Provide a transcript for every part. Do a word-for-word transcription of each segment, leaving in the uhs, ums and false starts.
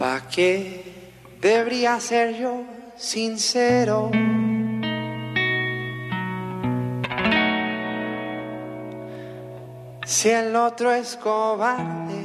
¿Pa' qué debería ser yo sincero? Si el otro es cobarde.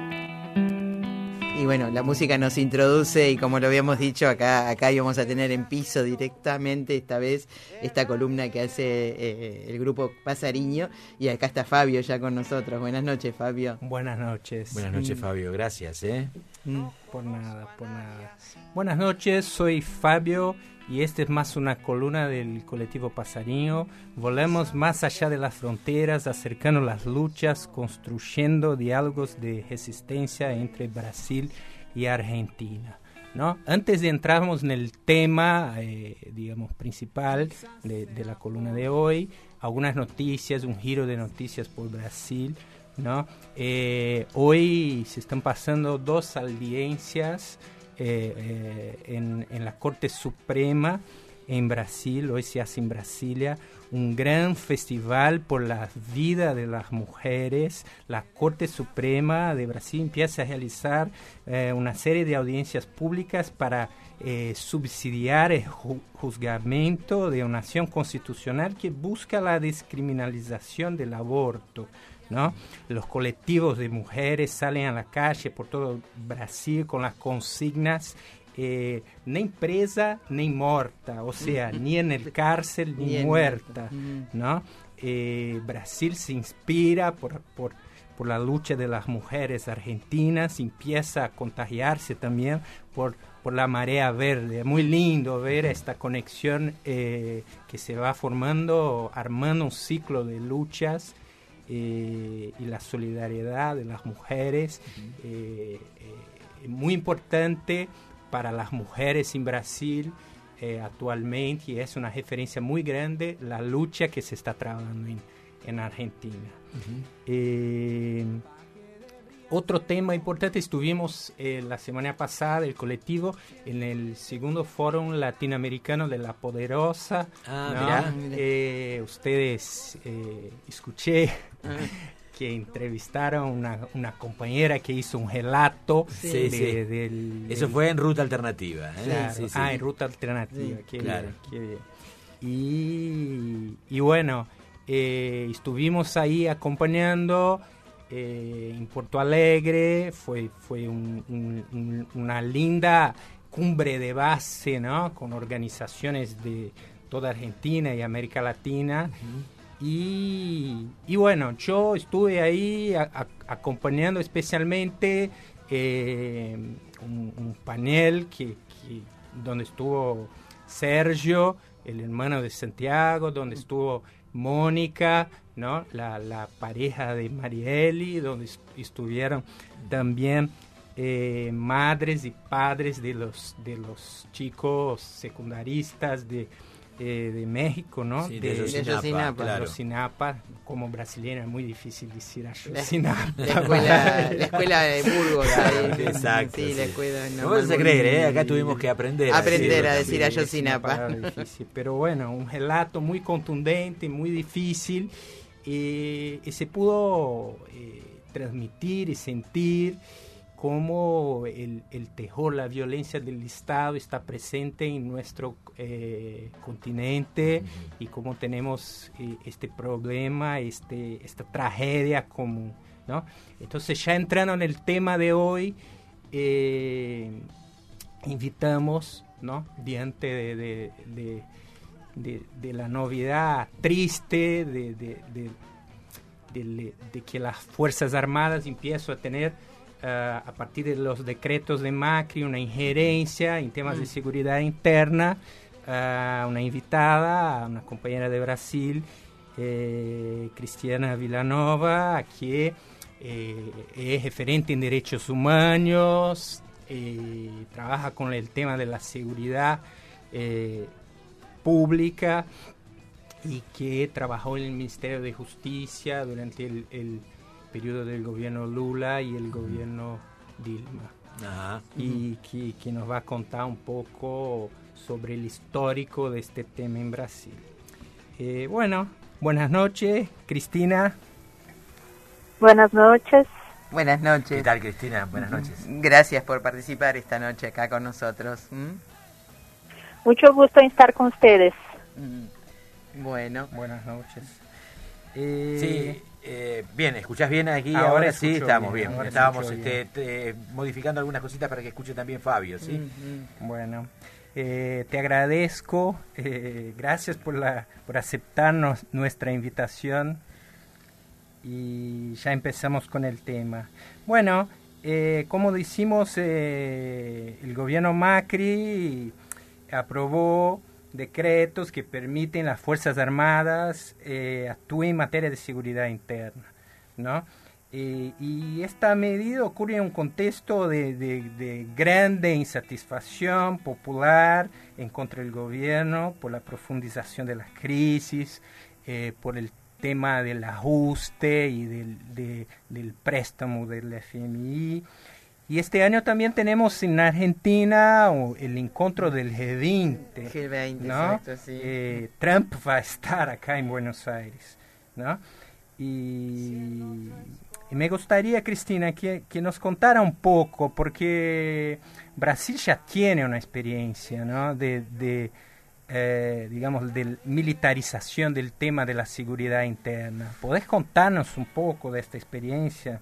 Y bueno, la música nos introduce y como lo habíamos dicho, acá acá íbamos a tener en piso directamente esta vez esta columna que hace eh, el grupo Pasariño, y acá está Fabio ya con nosotros. Buenas noches, Fabio. Buenas noches. Buenas noches, Fabio. Gracias, ¿eh? Mm, por nada, por nada. Buenas noches, soy Fabio y esta es más una columna del colectivo Pasariño. Volemos más allá de las fronteras, acercando las luchas, construyendo diálogos de resistencia entre Brasil y Argentina, ¿no? Antes de entrarnos en el tema, eh, digamos, principal de, de la columna de hoy, algunas noticias, un giro de noticias por Brasil, ¿no? Eh, hoy se están pasando dos audiencias eh, eh, en, en la Corte Suprema en Brasil. Hoy se hace en Brasilia un gran festival por la vida de las mujeres. La Corte Suprema de Brasil empieza a realizar eh, una serie de audiencias públicas para eh, subsidiar el ju- juzgamento de una acción constitucional que busca la descriminalización del aborto, ¿no? Los colectivos de mujeres salen a la calle por todo Brasil con las consignas eh, ni presa ni muerta, o sea, ni en el cárcel ni Bien. muerta, ¿no? Eh, Brasil se inspira por, por, por la lucha de las mujeres argentinas, empieza a contagiarse también por, por la marea verde. Es muy lindo ver esta conexión eh, que se va formando, armando un ciclo de luchas. Eh, y la solidaridad de las mujeres eh, eh, muy importante para las mujeres en Brasil eh, actualmente, y es una referencia muy grande la lucha que se está trabajando en, en Argentina. Uh-huh. eh, Otro tema importante, estuvimos eh, la semana pasada, el colectivo, en el segundo foro latinoamericano de La Poderosa. Ah, ¿no? mirá. Eh, ustedes, eh, escuché ah. que entrevistaron una, una compañera que hizo un relato. Sí, de, sí. Del, Eso fue en Ruta Alternativa. ¿eh? Claro. Sí, sí. Ah, en Ruta Alternativa. Sí, qué claro. bien, qué bien. Y, y bueno, eh, estuvimos ahí acompañando... Eh, en Porto Alegre, fue, fue un, un, un, una linda cumbre de base, ¿no? Con organizaciones de toda Argentina y América Latina. Uh-huh. y, y bueno, yo estuve ahí a, a, acompañando especialmente eh, un, un panel que, que, donde estuvo Sergio, el hermano de Santiago, donde estuvo Mónica, ¿no? La, la pareja de Marieli, donde est- estuvieron también eh, madres y padres de los de los chicos secundaristas de, eh, de México, ¿no? Sí, de, de Yosinapa, claro. Yosinapa, como brasileña es muy difícil decir a Yosinapa. La, la, escuela, la escuela de Burgos. Claro, ahí. Exacto. Sí, sí. la escuela no vas a creer, ¿eh? Acá tuvimos que aprender. Aprender a a decir, decir a Yosinapa. Difícil, pero bueno, un relato muy contundente, muy difícil, eh, y se pudo eh, transmitir y sentir cómo el, el terror, la violencia del Estado está presente en nuestro eh, continente, uh-huh. y cómo tenemos eh, este problema, este, esta tragedia común, ¿no? Entonces, ya entrando en el tema de hoy, eh, invitamos, ¿no? Diante de, de, de, de, de la novedad triste de, de, de, de, de que las Fuerzas Armadas empiezan a tener Uh, a partir de los decretos de Macri, una injerencia en temas mm. de seguridad interna, uh, una invitada, una compañera de Brasil, eh, Cristiana Villanova, que eh, es referente en derechos humanos, eh, trabaja con el tema de la seguridad eh, pública, y que trabajó en el Ministerio de Justicia durante el, el periodo del gobierno Lula y el gobierno Dilma. Ajá. Y que, que nos va a contar un poco sobre el histórico de este tema en Brasil. Eh, bueno, buenas noches, Cristina. Buenas noches. Buenas noches. ¿Qué tal, Cristina? Buenas noches. Gracias por participar esta noche acá con nosotros. ¿Mm? Mucho gusto en estar con ustedes. Mm. Bueno. Buenas noches. Eh... Sí, eh, bien, ¿escuchás bien aquí? Ahora, ahora sí, estamos bien. bien. Ahora Estábamos bien. este, te, modificando algunas cositas para que escuche también Fabio, ¿sí? Mm-hmm. Bueno, eh, te agradezco. Eh, gracias por, la, por aceptarnos nuestra invitación. Y ya empezamos con el tema. Bueno, eh, como decimos, eh, el gobierno Macri aprobó decretos que permiten a las Fuerzas Armadas eh, actuar en materia de seguridad interna, ¿no? Eh, y esta medida ocurre en un contexto de, de, de grande insatisfacción popular en contra del gobierno por la profundización de las crisis, eh, por el tema del ajuste y del, de, del préstamo del F M I. Y este año también tenemos en Argentina el encuentro del G veinte, G veinte, ¿no? exacto, sí. Eh, Trump va a estar acá en Buenos Aires, ¿no? Y, y me gustaría, Cristina, que, que nos contara un poco, porque Brasil ya tiene una experiencia, ¿no? De, de eh, digamos, de militarización del tema de la seguridad interna. ¿Podés contarnos un poco de esta experiencia?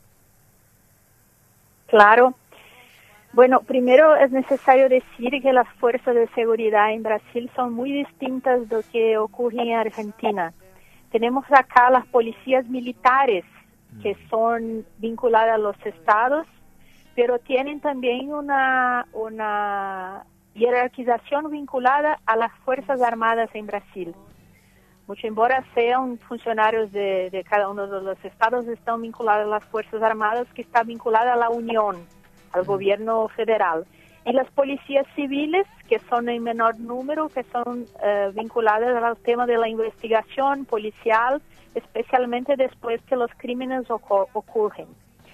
Claro. Bueno, primero es necesario decir que las fuerzas de seguridad en Brasil son muy distintas de lo que ocurre en Argentina. Tenemos acá las policías militares, que son vinculadas a los estados, pero tienen también una, una jerarquización vinculada a las Fuerzas Armadas en Brasil. Mucho embora sean funcionarios de, de cada uno de los estados, están vinculados a las Fuerzas Armadas, que está vinculada a la Unión, al gobierno federal. Y las policías civiles, que son en menor número, que son uh, vinculadas al tema de la investigación policial, especialmente después que los crímenes ocur- ocurren.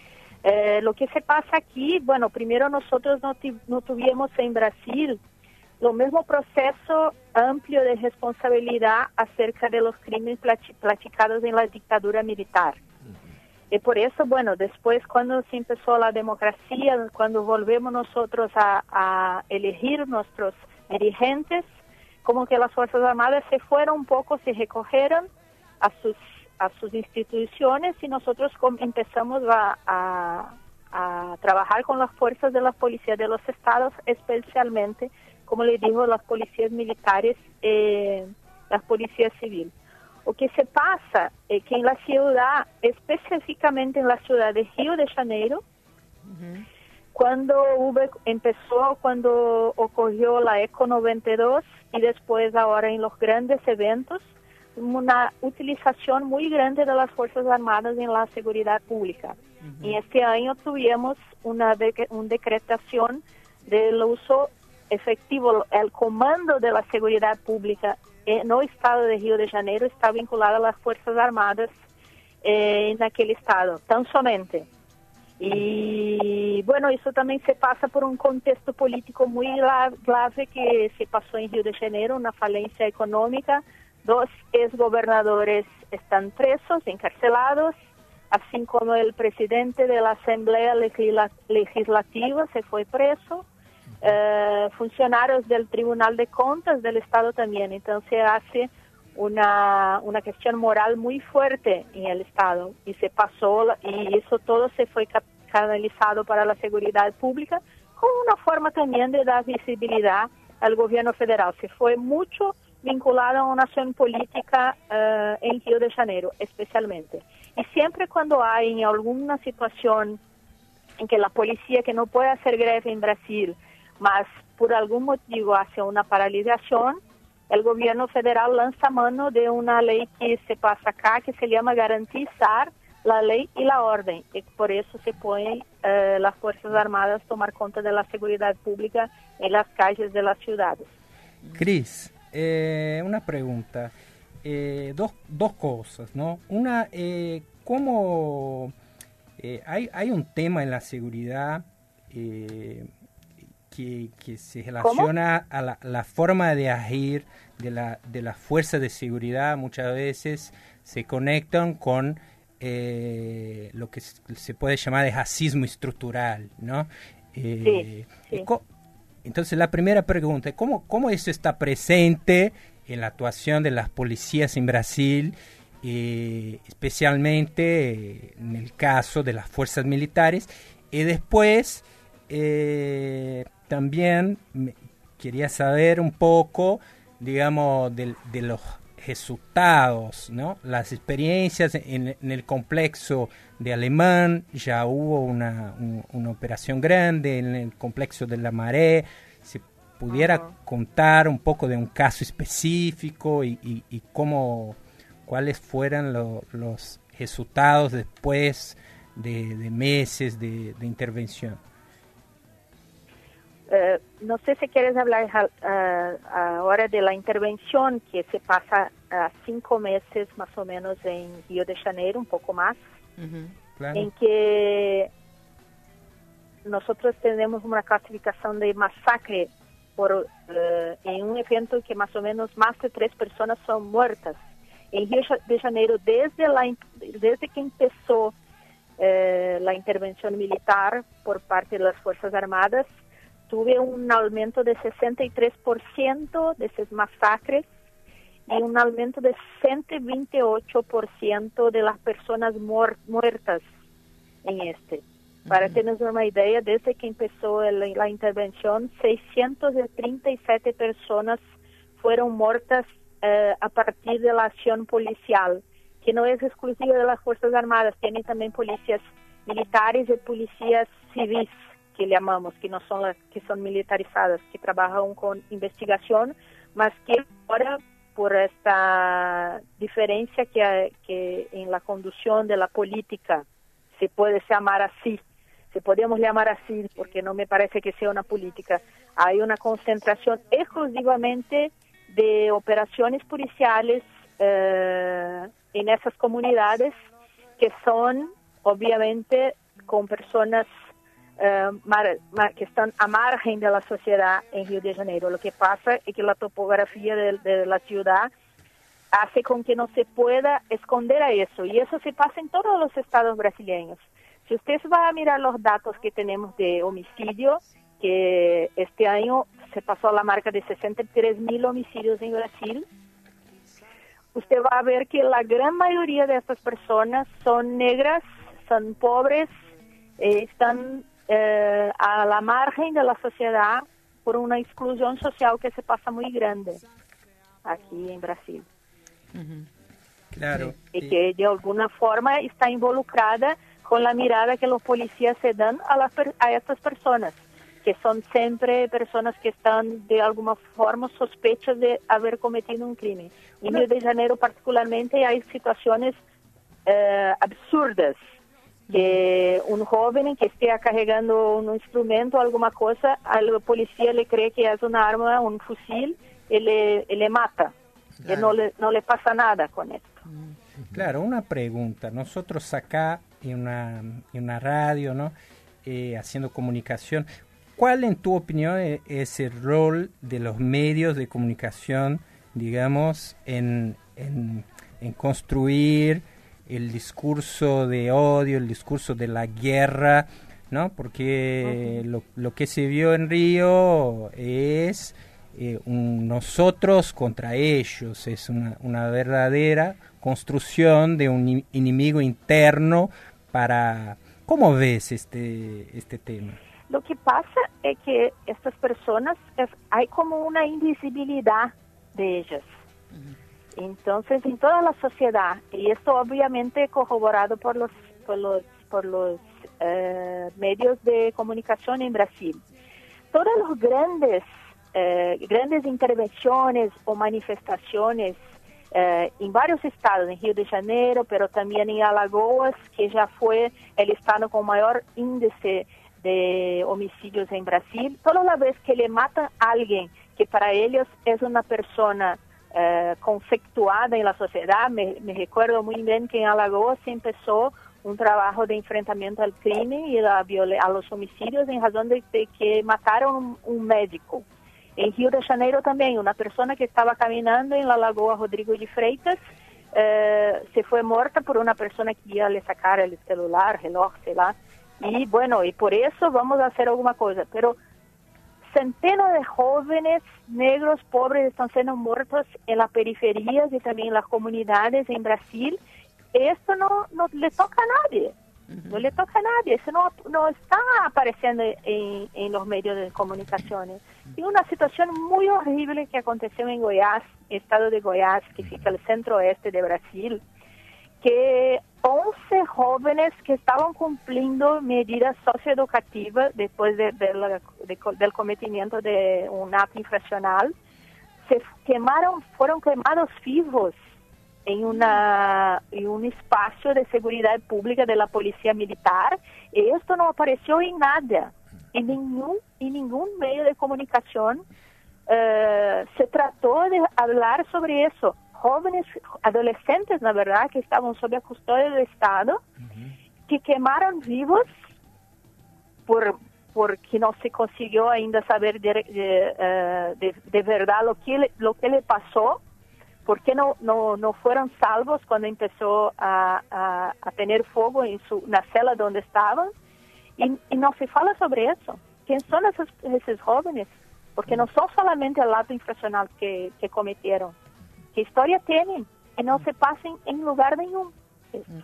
Eh, lo que se pasa aquí, bueno, primero nosotros no, t- no tuvimos en Brasil lo mismo proceso amplio de responsabilidad acerca de los crímenes practicados en la dictadura militar. Y por eso, bueno, después cuando se empezó la democracia, cuando volvemos nosotros a, a elegir nuestros dirigentes, como que las Fuerzas Armadas se fueron un poco, se recogieron a sus, a sus instituciones y nosotros com- empezamos a, a, a trabajar con las fuerzas de la policía de los estados, especialmente, como le digo, las policías militares, eh, las policías civiles. Lo que se pasa es que en la ciudad, específicamente en la ciudad de Río de Janeiro, uh-huh. cuando hubo, empezó, cuando ocurrió la Eco noventa y dos y después ahora en los grandes eventos, una utilización muy grande de las Fuerzas Armadas en la seguridad pública. Uh-huh. Y este año tuvimos una, de, una decretación del uso efectivo, el comando de la seguridad pública en el estado de Río de Janeiro está vinculado a las Fuerzas Armadas eh, en aquel estado, tan somente. Y bueno, eso también se pasa por un contexto político muy grave que se pasó en Río de Janeiro, una falencia económica. Dos exgobernadores están presos, encarcelados, así como el presidente de la Asamblea Legisla- Legislativa se fue preso. Uh, funcionarios del Tribunal de Cuentas del Estado también. Entonces se hace una, una cuestión moral muy fuerte en el Estado y se pasó, y eso todo se fue canalizado para la seguridad pública como una forma también de dar visibilidad al gobierno federal. Se fue mucho vinculado a una acción política uh, en Río de Janeiro, especialmente. Y siempre cuando hay alguna situación en que la policía que no puede hacer greve en Brasil, mas por algún motivo hace una paralización, el gobierno federal lanza mano de una ley que se pasa acá, que se llama garantizar la ley y la orden. Y por eso se ponen eh, las Fuerzas Armadas a tomar cuenta de la seguridad pública en las calles de las ciudades. Cris, eh, una pregunta. Eh, dos, dos cosas, ¿no? Una, eh, ¿cómo eh, hay, hay un tema en la seguridad eh, Que, que se relaciona ¿Cómo? a la, la forma de agir de la de las fuerzas de seguridad? Muchas veces se conectan con eh, lo que se puede llamar de racismo estructural, ¿no? Eh, sí, sí. Entonces la primera pregunta, ¿cómo, cómo eso está presente en la actuación de las policías en Brasil, eh, especialmente en el caso de las fuerzas militares? Y después eh, también me, quería saber un poco, digamos, de, de los resultados, ¿no? Las experiencias en, en el complejo de Alemán, ya hubo una, un, una operación grande en el complejo de La Maré. Si pudiera uh-huh. contar un poco de un caso específico y, y, y cómo, cuáles fueran lo, los resultados después de, de meses de, de intervención. Uh, no sé si quieres hablar uh, ahora de la intervención que se pasa a uh, cinco meses más o menos en Río de Janeiro, un poco más, uh-huh. claro. En que nosotros tenemos una clasificación de masacre por, uh, en un evento que más o menos más de tres personas son muertas. En Río de Janeiro, desde, la, desde que empezó uh, la intervención militar por parte de las Fuerzas Armadas, tuve un aumento de sesenta y tres por ciento de esos masacres y un aumento de ciento veintiocho por ciento de las personas muer- muertas en este. Uh-huh. Para tener una idea, desde que empezó el, la intervención, seiscientas treinta y siete personas fueron muertas eh, a partir de la acción policial, que no es exclusiva de las Fuerzas Armadas, tienen también policías militares y policías civiles, que llamamos, que no son las que son militarizadas, que trabajan con investigación, mas que ahora por esta diferencia que, hay, que en la conducción de la política se puede llamar así, se podemos llamar así, porque no me parece que sea una política, hay una concentración exclusivamente de operaciones policiales eh, en esas comunidades que son obviamente con personas Uh, mar, mar, que están a margen de la sociedad en Río de Janeiro. Lo que pasa es que la topografía de, de la ciudad hace con que no se pueda esconder a eso, y eso se pasa en todos los estados brasileños. Si usted va a mirar los datos que tenemos de homicidio, que este año se pasó a la marca de sesenta y tres mil homicidios en Brasil, usted va a ver que la gran mayoría de estas personas son negras, son pobres, eh, están Eh, a la margen de la sociedad por una exclusión social que se pasa muy grande aquí en Brasil. Uh-huh. Claro. Y que de alguna forma está involucrada con la mirada que los policías se dan a, las, a estas personas, que son siempre personas que están de alguna forma sospechas de haber cometido un crimen. En Río de Janeiro particularmente hay situaciones eh, absurdas, que un joven que esté cargando un instrumento, alguna cosa, al policía le cree que es una arma, un fusil, y le, y le mata. Claro. Y no le, no le pasa nada con esto. Claro, una pregunta. Nosotros acá en una, en una radio, ¿no? Eh, haciendo comunicación, ¿cuál en tu opinión es el rol de los medios de comunicación, digamos, en, en, en construir el discurso de odio, el discurso de la guerra, ¿no? Porque uh-huh. lo, lo que se vio en Río es eh, un nosotros contra ellos, es una, una verdadera construcción de un enemigo interno para... ¿Cómo ves este, este tema? Lo que pasa es que estas personas, es, hay como una invisibilidad de ellas. Uh-huh. Entonces, en toda la sociedad, y esto obviamente corroborado por los, por los, por los eh, medios de comunicación en Brasil, todas las grandes, eh, grandes intervenciones o manifestaciones eh, en varios estados, en Río de Janeiro, pero también en Alagoas, que ya fue el estado con mayor índice de homicidios en Brasil, toda la vez que le matan a alguien que para ellos es una persona Uh, conceptuada en la sociedad, me, me recuerdo muy bien que en Alagoas se empezó un trabajo de enfrentamiento al crimen y a, a los homicidios en razón de, de que mataron un, un médico. En Río de Janeiro también, una persona que estaba caminando en la Lagoa Rodrigo de Freitas, eh, se fue muerta por una persona que iba a le sacar el celular, reloj, sei lá. Y bueno, y por eso vamos a hacer alguna cosa. Pero centenas de jóvenes negros pobres están siendo muertos en las periferias y también en las comunidades en Brasil. Esto no, no le toca a nadie. No le toca a nadie, eso no, no está apareciendo en, en los medios de comunicación. Y una situación muy horrible que aconteció en Goiás, estado de Goiás, que fica al centro-oeste de Brasil, que once jóvenes que estaban cumpliendo medidas socioeducativas después de, de la, de, del cometimiento de un acto infraccional, se quemaron, fueron quemados vivos en, una, en un espacio de seguridad pública de la policía militar, y esto no apareció en nada, en ningún, en ningún medio de comunicación. Uh, se trató de hablar sobre eso. Jóvenes, adolescentes, na verdad, que estaban sob a custodia del Estado, uh-huh. que quemaron vivos por porque no se consiguió ainda saber de, de, uh, de, de verdad lo que, le, lo que le pasó, porque no, no, no fueron salvos cuando empezó a, a, a tener fuego en su, na cela donde estaban, y, y no se fala sobre eso. ¿Quién son esos, esos jóvenes? Porque no son solamente el acto infraccional que, que cometieron. ¿Qué historia tienen? Que no se pasen en lugar nenhum. Esto.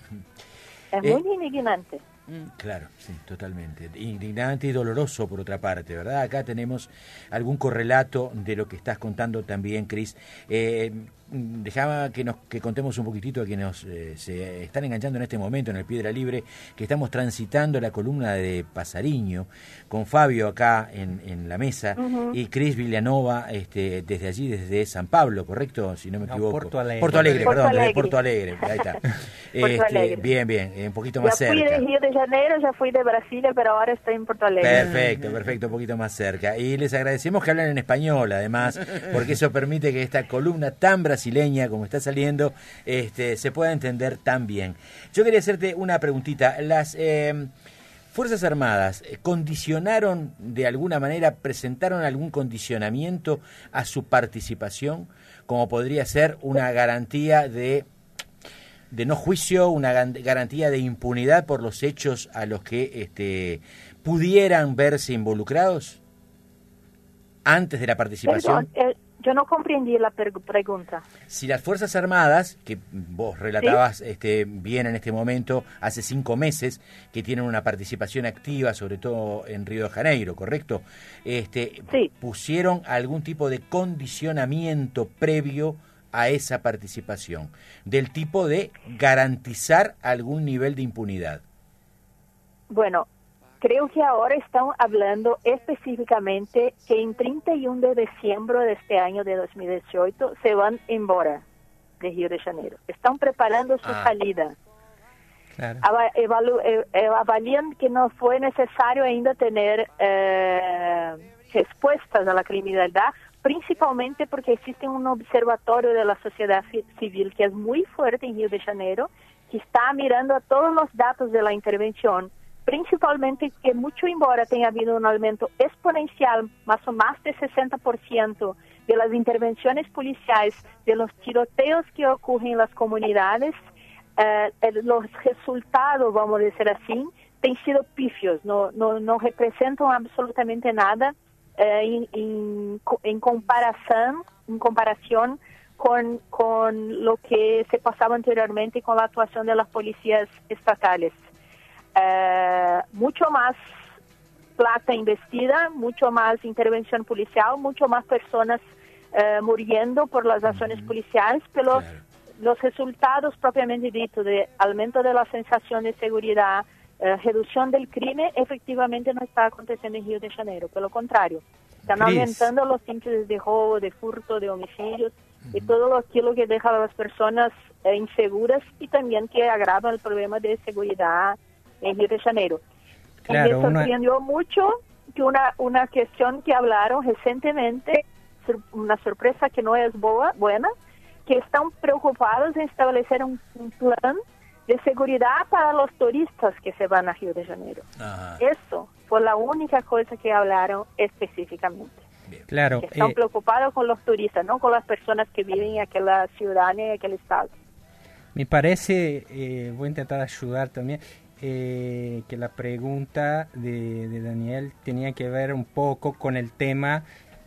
Es eh, muy indignante. Claro, sí, totalmente. Indignante y doloroso, por otra parte, ¿verdad? Acá tenemos algún correlato de lo que estás contando también, Cris. Eh, dejaba que nos que contemos un poquitito a quienes nos, eh, se están enganchando en este momento en el Piedra Libre, que estamos transitando la columna de Pasariño, con Fabio acá en, en la mesa, uh-huh. y Cris Villanova este, desde allí, desde San Pablo, ¿correcto? Si no me no, equivoco. Porto Alegre. Porto Alegre, Porto perdón, Alegre. desde Porto Alegre, ahí está. este, Alegre. Bien, bien, un poquito más ya cerca. Ya fui de Río de Janeiro, ya fui de Brasilia, pero ahora estoy en Porto Alegre. Perfecto, perfecto, un poquito más cerca. Y les agradecemos que hablen en español, además, porque eso permite que esta columna tan brasileña como está saliendo, este, se pueda entender tan bien. Yo quería hacerte una preguntita. Las eh, Fuerzas Armadas condicionaron de alguna manera, presentaron algún condicionamiento a su participación, como podría ser una garantía de de no juicio, una garantía de impunidad por los hechos a los que este, pudieran verse involucrados antes de la participación. Perdón, eh, yo no comprendí la pregunta. Si las Fuerzas Armadas, que vos relatabas ¿Sí? este, bien en este momento, hace cinco meses, que tienen una participación activa, sobre todo en Río de Janeiro, ¿correcto? Este, sí. ¿Pusieron algún tipo de condicionamiento previo a esa participación, del tipo de garantizar algún nivel de impunidad? Bueno, creo que ahora están hablando específicamente que en treinta y uno de diciembre de este año de dos mil dieciocho se van embora de Río de Janeiro. Están preparando su ah. salida. Claro. Evalu avalían que no fue necesario ainda tener eh, respuestas a la criminalidad, principalmente porque existe un observatorio de la sociedad civil que es muy fuerte en Río de Janeiro, que está mirando a todos los datos de la intervención, principalmente que mucho embora tenha habido un aumento exponencial, más o más de sesenta por ciento de las intervenciones policiales, de los tiroteos que ocurren en las comunidades, eh, los resultados, vamos a decir así, han sido pifios, no, no, no representan absolutamente nada eh, en, en, en comparación, en comparación con, con lo que se pasaba anteriormente con la actuación de las policías estatales. Eh, mucho más plata investida, mucho más intervención policial, mucho más personas eh, muriendo por las acciones policiales, pero claro. los resultados propiamente dicho de aumento de la sensación de seguridad, eh, reducción del crimen, efectivamente no está aconteciendo en Río de Janeiro, por lo contrario, están Chris. aumentando los índices de robo, de furto, de homicidios, uh-huh. y todo aquello que deja a las personas eh, inseguras y también que agrava el problema de seguridad en Río de Janeiro. Claro, me sorprendió una... mucho que una, una cuestión que hablaron recientemente, una sorpresa que no es boa, buena, que están preocupados en establecer un, un plan de seguridad para los turistas que se van a Río de Janeiro. Ajá. Eso fue la única cosa que hablaron específicamente. Bien. Claro. Que están eh, preocupados con los turistas, no con las personas que viven en aquella ciudad ni en aquel estado. Me parece, eh, voy a intentar ayudar también, eh, que la pregunta de, de Daniel tenía que ver un poco con el tema,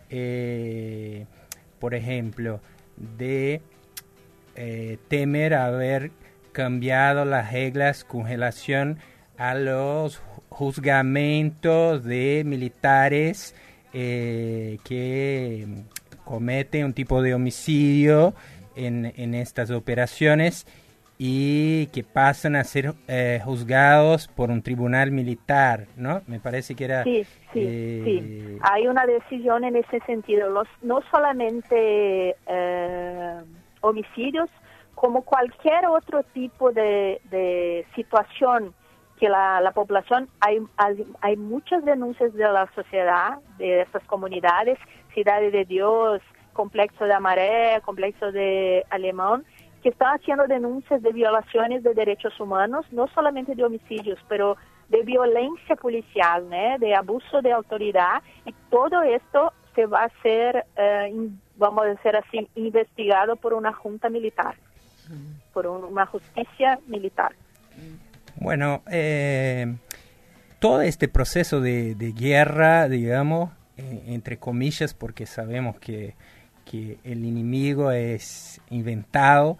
eh, por ejemplo, de eh, temer haber cambiado las reglas con relación a los juzgamientos de militares eh, que cometen un tipo de homicidio En, en estas operaciones y que pasan a ser eh, juzgados por un tribunal militar, ¿no? Me parece que era... Sí, sí, eh, sí. Hay una decisión en ese sentido. Los, no solamente eh, homicidios, como cualquier otro tipo de, de situación que la, la población, hay, hay, hay muchas denuncias de la sociedad, de estas comunidades, Cidade de Dios, Complexo de Amaré, Complexo de Alemán, que están haciendo denuncias de violaciones de derechos humanos, no solamente de homicidios, pero de violencia policial, ¿no? De abuso de autoridad, y todo esto se va a ser, eh, in, vamos a decir así, investigado por una junta militar, por un, una justicia militar. Bueno, eh, todo este proceso de, de guerra, digamos, eh, entre comillas, porque sabemos que que el enemigo es inventado,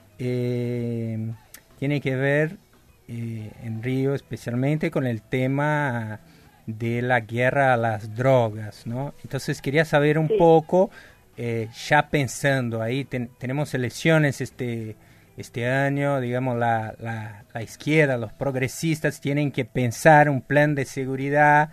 eh, tiene que ver eh, en Río especialmente con el tema de la guerra a las drogas, ¿no? Entonces quería saber un sí. poco, eh, ya pensando ahí, ten, tenemos elecciones este, este año, digamos, la, la, la izquierda, los progresistas tienen que pensar un plan de seguridad,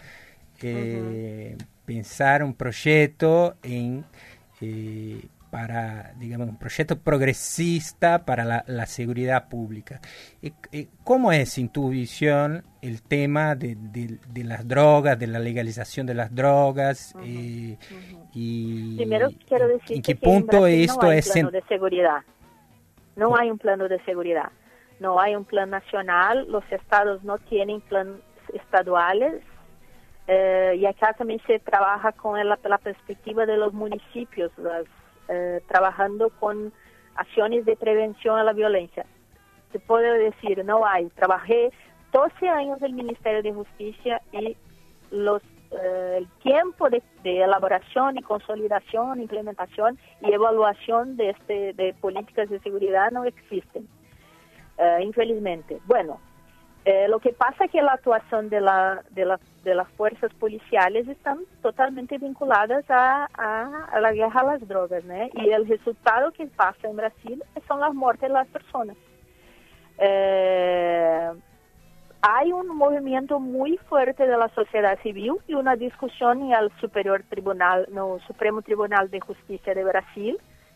eh, uh-huh. pensar un proyecto en... Eh, para, digamos, un proyecto progresista para la, la seguridad pública. Eh, eh, ¿Cómo es, en tu visión, el tema de, de, de las drogas, de la legalización de las drogas? Uh-huh. Eh, uh-huh. y Primero quiero decir ¿en qué que punto en esto no hay es un plano en... de seguridad? No hay un plano de seguridad. No hay un plan nacional. Los estados no tienen planes estaduales. Eh, y acá también se trabaja con la, la perspectiva de los municipios, las, eh, trabajando con acciones de prevención a la violencia. Se puede decir, no hay. Trabajé doce años en el Ministerio de Justicia y los, eh, el tiempo de, de elaboración y consolidación, implementación y evaluación de, este, de políticas de seguridad no existen, eh, infelizmente. Bueno, Eh, lo que pasa es que la actuación de, la, de, la, de las fuerzas policiales están totalmente vinculadas a, a, a la guerra a las drogas, ¿no? Y el resultado que pasa en Brasil son las muertes de las personas. Eh, hay un movimiento muy fuerte de la sociedad civil y una discusión en el Superior Tribunal, no, Supremo Tribunal de Justicia de Brasil,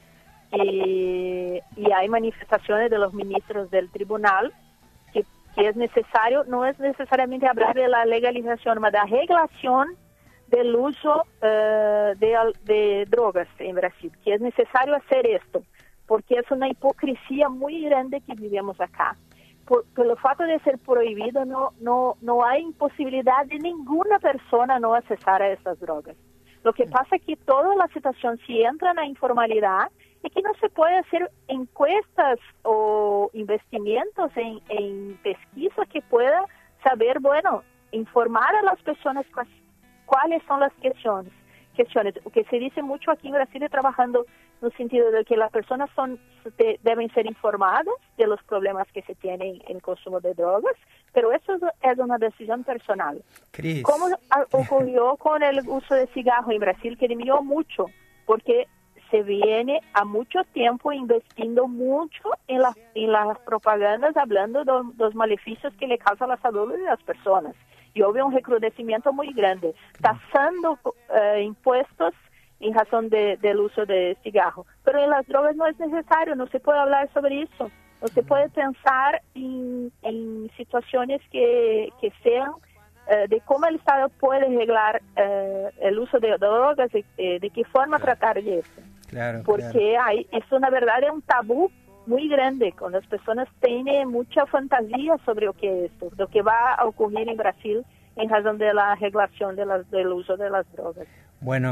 y, y hay manifestaciones de los ministros del tribunal que es necesario, no es necesariamente hablar de la legalización, sino de la regulación del uso uh, de, de drogas en Brasil, que es necesario hacer esto, porque es una hipocresía muy grande que vivimos acá. Por, por el fato de ser prohibido, no, no, no hay imposibilidad de ninguna persona no accesar a estas drogas. Lo que pasa es que toda la situación, si entra en la informalidad, es que no se puede hacer encuestas o investimientos en, en pesquisa que pueda saber, bueno, informar a las personas cu cuáles son las cuestiones. cuestiones. O que se dice mucho aquí en Brasil, trabajando en el sentido de que las personas son, de, deben ser informadas de los problemas que se tienen en el consumo de drogas, pero eso es una decisión personal. Cris. Como ocurrió con el uso de cigarro en Brasil, que diminuyó mucho, porque se viene a mucho tiempo investiendo mucho en, la, en las propagandas hablando de los maleficios que le causa la salud de las personas. Y hubo un recrudecimiento muy grande, tasando eh, impuestos en razón de, del uso de cigarro. Pero en las drogas no es necesario, no se puede hablar sobre eso. No se puede pensar en, en situaciones que, que sean eh, de cómo el Estado puede regular eh, el uso de drogas, de, de, de qué forma tratar de eso. Claro, Porque claro. Hay, eso, na verdade, é um tabu muy grande, cuando las personas tienen mucha fantasía sobre lo que es esto, lo que va a ocurrir en Brasil en razón de la regulación de las, del uso de las drogas. Bueno,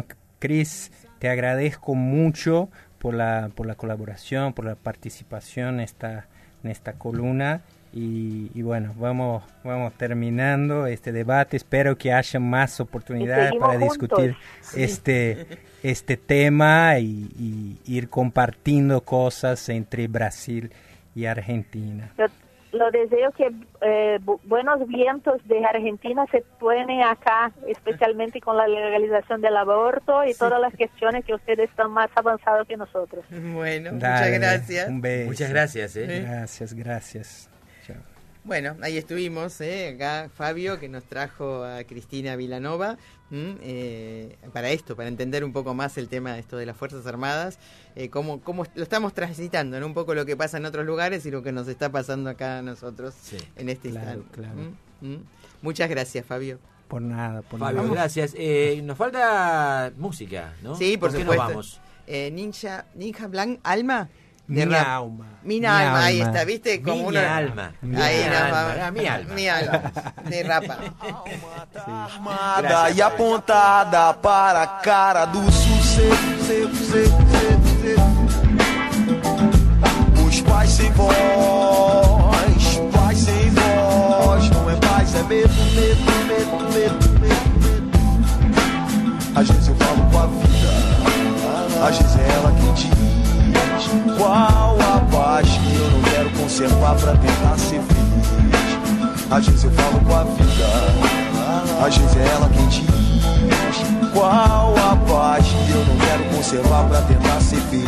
Cris, te agradezco mucho por la, por la colaboración, por la participación en esta, en esta columna. Y, y bueno, vamos, vamos terminando este debate. Espero que haya más oportunidades para discutir sí. este, este tema y, y ir compartiendo cosas entre Brasil y Argentina. Yo lo deseo que eh, bu buenos vientos de Argentina se ponen acá, especialmente con la legalización del aborto y sí. todas las cuestiones que ustedes están más avanzados que nosotros. Bueno, Dale, muchas gracias. Un beso. Muchas gracias. ¿eh? Gracias, gracias. Chao. Bueno, ahí estuvimos, ¿eh? Acá Fabio, que nos trajo a Cristina Vilanova eh, para esto, para entender un poco más el tema de esto de las Fuerzas Armadas, eh, cómo, cómo lo estamos transitando, ¿no? Un poco lo que pasa en otros lugares y lo que nos está pasando acá a nosotros sí. en este claro, instante. Claro. ¿Mm? ¿Mm? Muchas gracias, Fabio. Por nada, por Fabio, nada. gracias. Eh, nos falta música, ¿no? Sí, por, ¿Por qué supuesto. nos vamos? Eh, Ninja, Ninja Blanc, Alma. Mi rap. alma. Mi, mi alma, alma, ahí está, ¿viste? Como mi uno... alma. Ahí mi nos alma, vamos. era mi alma. Mi alma. De rapa. Armada e apontada para a cara do sucesso. Os pais sem voz, pais sem voz, não é paz, é medo, medo, medo, medo, medo. Às vezes eu falo com a vida, às vezes é ela quem diz qual a paz que eu não quero conservar pra tentar ser feliz. Às vezes eu falo com a vida, às vezes é ela quem diz qual a paz que eu não quero conservar pra tentar ser feliz.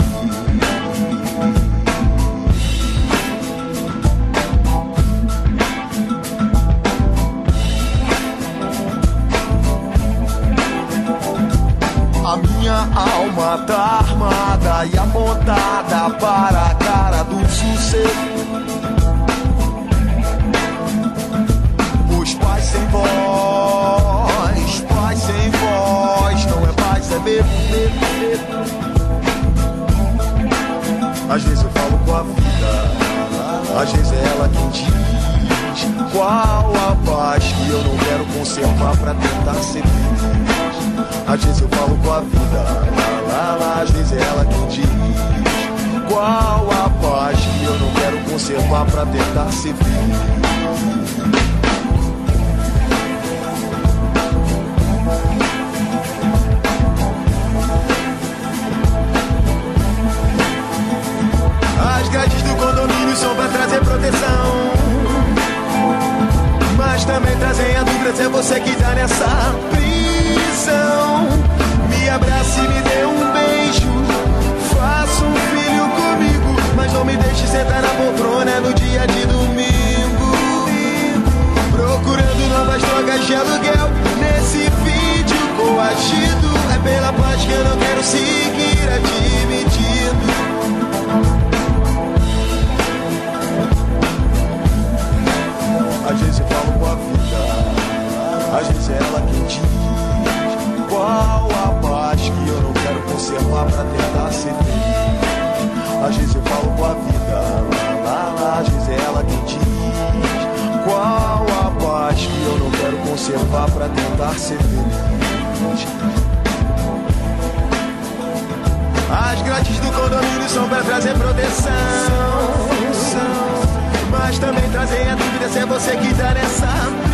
A minha alma tá armada e apontada para a cara do sucesso. Os pais sem voz, pais sem voz, não é paz, é medo, medo, medo. Às vezes eu falo com a vida, às vezes é ela quem diz qual a paz que eu não quero conservar pra tentar ser feliz. Às vezes eu falo com a vida, lá, lá, lá, às vezes é ela quem diz qual a paz que eu não quero conservar pra tentar ser feliz. As grades do condomínio são pra trazer proteção, mas também trazem a dúvida se é você que tá nessa prisão. Me abrace e me dê um beijo, faça um filho comigo, mas não me deixe sentar na poltrona no dia de domingo, procurando novas drogas de aluguel nesse vídeo coagido. É pela paz que eu não quero seguir admitindo. Às vezes eu falo com a vida, às vezes é ela quem diz qual a paz que eu não quero conservar pra tentar ser feliz. Às vezes eu falo com a vida, lá, lá, lá, às vezes é ela quem diz qual a paz que eu não quero conservar pra tentar ser feliz. As grades do condomínio são pra trazer proteção, mas também trazem a dúvida se é você que tá nessa